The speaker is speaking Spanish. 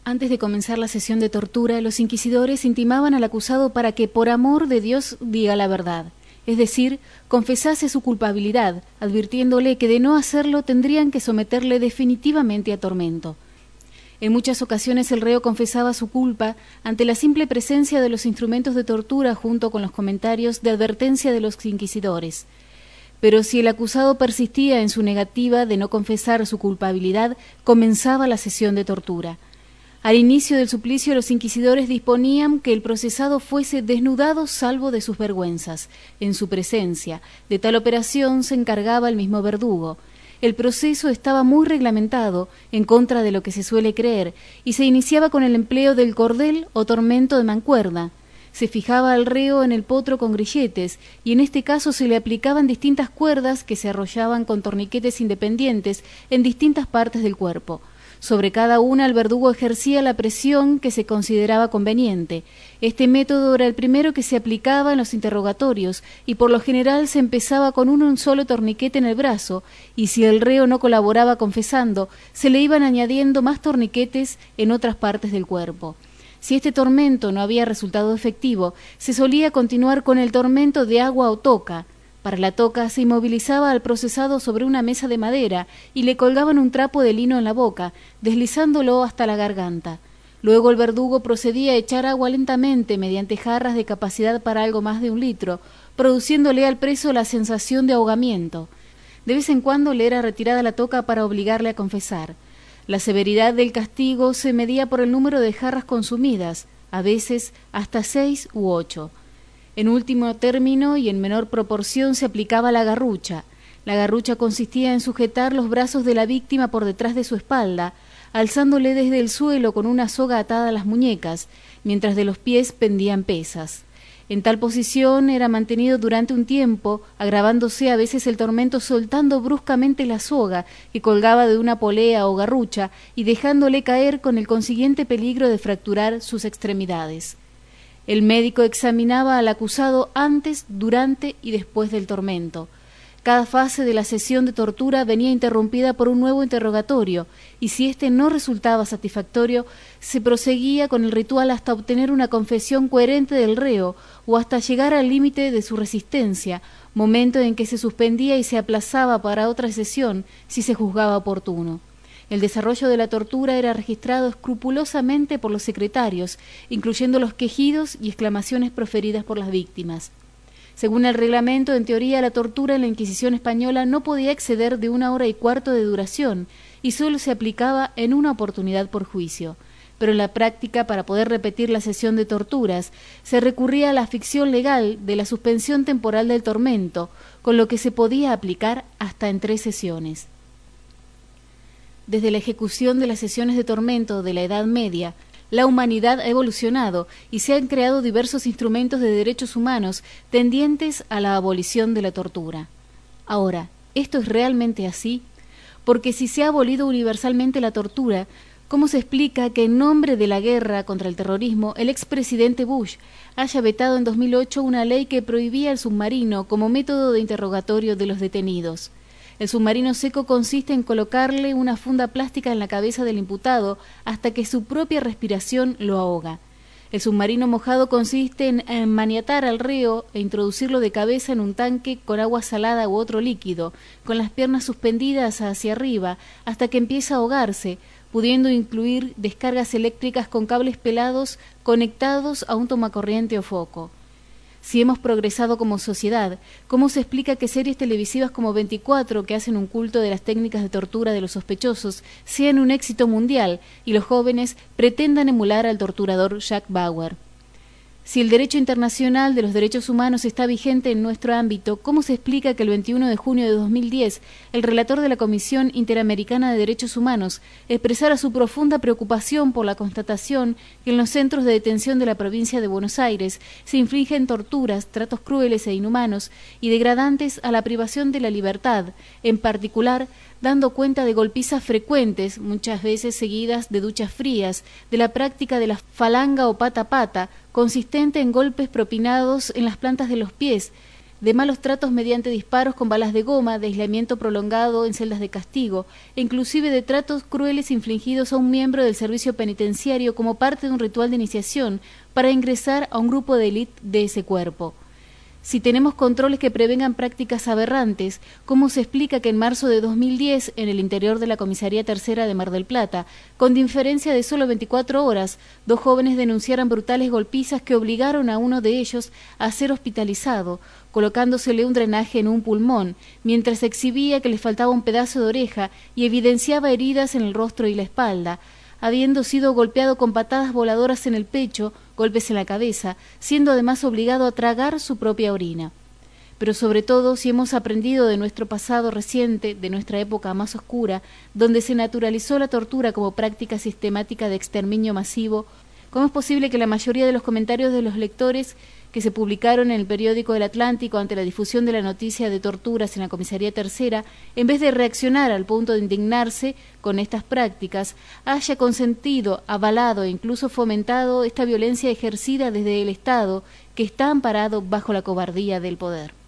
Antes de comenzar la sesión de tortura, los inquisidores intimaban al acusado para que, por amor de Dios, diga la verdad, es decir, confesase su culpabilidad, advirtiéndole que de no hacerlo tendrían que someterle definitivamente a tormento. En muchas ocasiones el reo confesaba su culpa ante la simple presencia de los instrumentos de tortura junto con los comentarios de advertencia de los inquisidores. Pero si el acusado persistía en su negativa de no confesar su culpabilidad, comenzaba la sesión de tortura. Al inicio del suplicio, los inquisidores disponían que el procesado fuese desnudado salvo de sus vergüenzas, en su presencia. De tal operación se encargaba el mismo verdugo. El proceso estaba muy reglamentado, en contra de lo que se suele creer, y se iniciaba con el empleo del cordel o tormento de mancuerna. Se fijaba al reo en el potro con grilletes, y en este caso se le aplicaban distintas cuerdas que se arrollaban con torniquetes independientes en distintas partes del cuerpo. Sobre cada una el verdugo ejercía la presión que se consideraba conveniente. Este método era el primero que se aplicaba en los interrogatorios y por lo general se empezaba con un solo torniquete en el brazo, y si el reo no colaboraba confesando, se le iban añadiendo más torniquetes en otras partes del cuerpo. Si este tormento no había resultado efectivo, se solía continuar con el tormento de agua o toca. Para la toca se inmovilizaba al procesado sobre una mesa de madera y le colgaban un trapo de lino en la boca, deslizándolo hasta la garganta. Luego el verdugo procedía a echar agua lentamente mediante jarras de capacidad para algo más de 1 litro, produciéndole al preso la sensación de ahogamiento. De vez en cuando le era retirada la toca para obligarle a confesar. La severidad del castigo se medía por el número de jarras consumidas, a veces hasta 6 u 8. En último término y en menor proporción se aplicaba la garrucha. La garrucha consistía en sujetar los brazos de la víctima por detrás de su espalda, alzándole desde el suelo con una soga atada a las muñecas, mientras de los pies pendían pesas. En tal posición era mantenido durante un tiempo, agravándose a veces el tormento soltando bruscamente la soga que colgaba de una polea o garrucha y dejándole caer con el consiguiente peligro de fracturar sus extremidades. El médico examinaba al acusado antes, durante y después del tormento. Cada fase de la sesión de tortura venía interrumpida por un nuevo interrogatorio, y si éste no resultaba satisfactorio, se proseguía con el ritual hasta obtener una confesión coherente del reo o hasta llegar al límite de su resistencia, momento en que se suspendía y se aplazaba para otra sesión si se juzgaba oportuno. El desarrollo de la tortura era registrado escrupulosamente por los secretarios, incluyendo los quejidos y exclamaciones proferidas por las víctimas. Según el reglamento, en teoría la tortura en la Inquisición española no podía exceder de 1 hora y cuarto de duración y sólo se aplicaba en una oportunidad por juicio. Pero en la práctica, para poder repetir la sesión de torturas, se recurría a la ficción legal de la suspensión temporal del tormento, con lo que se podía aplicar hasta en 3 sesiones. Desde la ejecución de las sesiones de tormento de la Edad Media, la humanidad ha evolucionado y se han creado diversos instrumentos de derechos humanos tendientes a la abolición de la tortura. Ahora, ¿esto es realmente así? Porque si se ha abolido universalmente la tortura, ¿cómo se explica que en nombre de la guerra contra el terrorismo el expresidente Bush haya vetado en 2008 una ley que prohibía el submarino como método de interrogatorio de los detenidos? El submarino seco consiste en colocarle una funda plástica en la cabeza del imputado hasta que su propia respiración lo ahoga. El submarino mojado consiste en maniatar al reo e introducirlo de cabeza en un tanque con agua salada u otro líquido, con las piernas suspendidas hacia arriba hasta que empieza a ahogarse, pudiendo incluir descargas eléctricas con cables pelados conectados a un tomacorriente o foco. Si hemos progresado como sociedad, ¿cómo se explica que series televisivas como 24, que hacen un culto de las técnicas de tortura de los sospechosos, sean un éxito mundial y los jóvenes pretendan emular al torturador Jack Bauer? Si el derecho internacional de los derechos humanos está vigente en nuestro ámbito, ¿cómo se explica que el 21 de junio de 2010 el relator de la Comisión Interamericana de Derechos Humanos expresara su profunda preocupación por la constatación que en los centros de detención de la provincia de Buenos Aires se infligen torturas, tratos crueles e inhumanos y degradantes a la privación de la libertad, en particular dando cuenta de golpizas frecuentes, muchas veces seguidas de duchas frías, de la práctica de la falanga o pata a pata, consistente en golpes propinados en las plantas de los pies, de malos tratos mediante disparos con balas de goma, de aislamiento prolongado en celdas de castigo, e inclusive de tratos crueles infligidos a un miembro del servicio penitenciario como parte de un ritual de iniciación para ingresar a un grupo de élite de ese cuerpo. Si tenemos controles que prevengan prácticas aberrantes, ¿cómo se explica que en marzo de 2010, en el interior de la Comisaría Tercera de Mar del Plata, con diferencia de solo 24 horas, 2 jóvenes denunciaran brutales golpizas que obligaron a uno de ellos a ser hospitalizado, colocándosele un drenaje en un pulmón, mientras exhibía que le faltaba un pedazo de oreja y evidenciaba heridas en el rostro y la espalda, habiendo sido golpeado con patadas voladoras en el pecho, golpes en la cabeza, siendo además obligado a tragar su propia orina? Pero sobre todo, si hemos aprendido de nuestro pasado reciente, de nuestra época más oscura, donde se naturalizó la tortura como práctica sistemática de exterminio masivo, ¿cómo es posible que la mayoría de los comentarios de los lectores que se publicaron en el periódico El Atlántico ante la difusión de la noticia de torturas en la Comisaría Tercera, en vez de reaccionar al punto de indignarse con estas prácticas, haya consentido, avalado e incluso fomentado esta violencia ejercida desde el Estado que está amparado bajo la cobardía del poder?